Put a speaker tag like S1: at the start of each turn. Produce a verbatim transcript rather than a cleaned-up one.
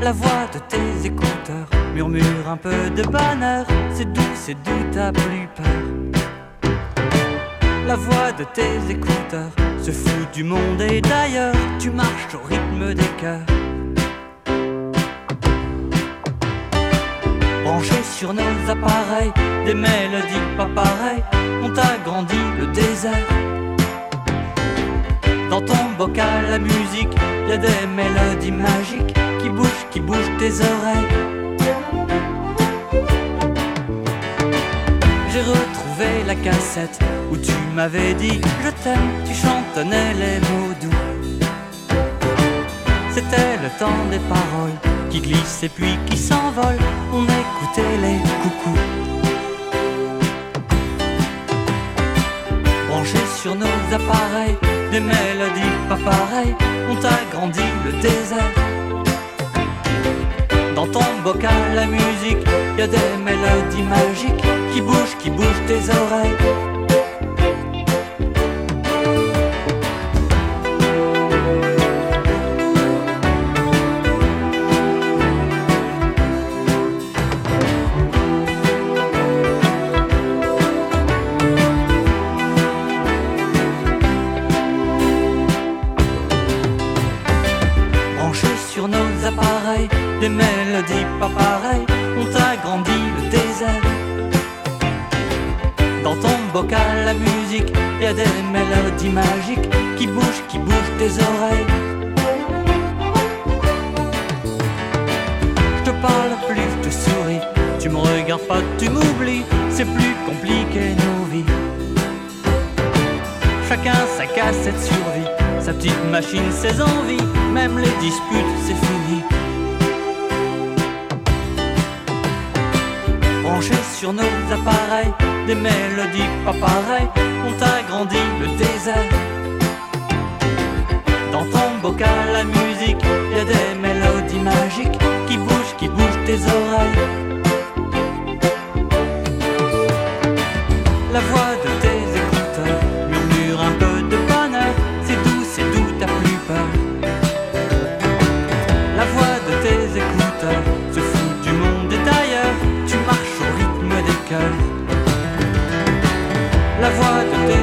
S1: La voix de tes écouteurs murmure un peu de bonheur. C'est doux, c'est doux, t'as plus peur. La voix de tes écouteurs se fout du monde et d'ailleurs. Tu marches au rythme des cœurs. Branchés sur nos appareils, des mélodies pas pareilles ont agrandi le désert. Dans ton bocal à musique, y a des mélodies magiques qui bougent, qui bougent tes oreilles. J'ai retrouvé la cassette où tu m'avais dit je t'aime, tu chantonnais les mots doux. C'était le temps des paroles qui glissent et puis qui s'envolent. On écoutait les coucous. Branchés sur nos appareils, des mélodies pas pareilles ont agrandi le désert. Dans ton bocal à musique, y a des mélodies magiques qui bougent, qui bougent tes oreilles. Sur nos appareils, des mélodies pas pareilles ont agrandi le désert. Dans ton bocal à musique, y a des mélodies magiques qui bougent, qui bougent tes oreilles. Je te parle plus, je te souris, tu me regardes pas, tu m'oublies. C'est plus compliqué nos vies. Chacun sa cassette survie, sa petite machine, ses envies. Même les disputes, c'est fini. Branchés sur nos appareils, des mélodies pas pareilles ont agrandi le désert. Dans ton bocal à musique, y a des mélodies magiques qui bougent, qui bougent tes oreilles. La voix de tes écouteurs murmure un peu de bonheur. C'est doux, c'est doux, t'as plus peur. La voix de tes écouteurs se fout du monde et d'ailleurs. Tu marches au rythme des cœurs. La voix de tes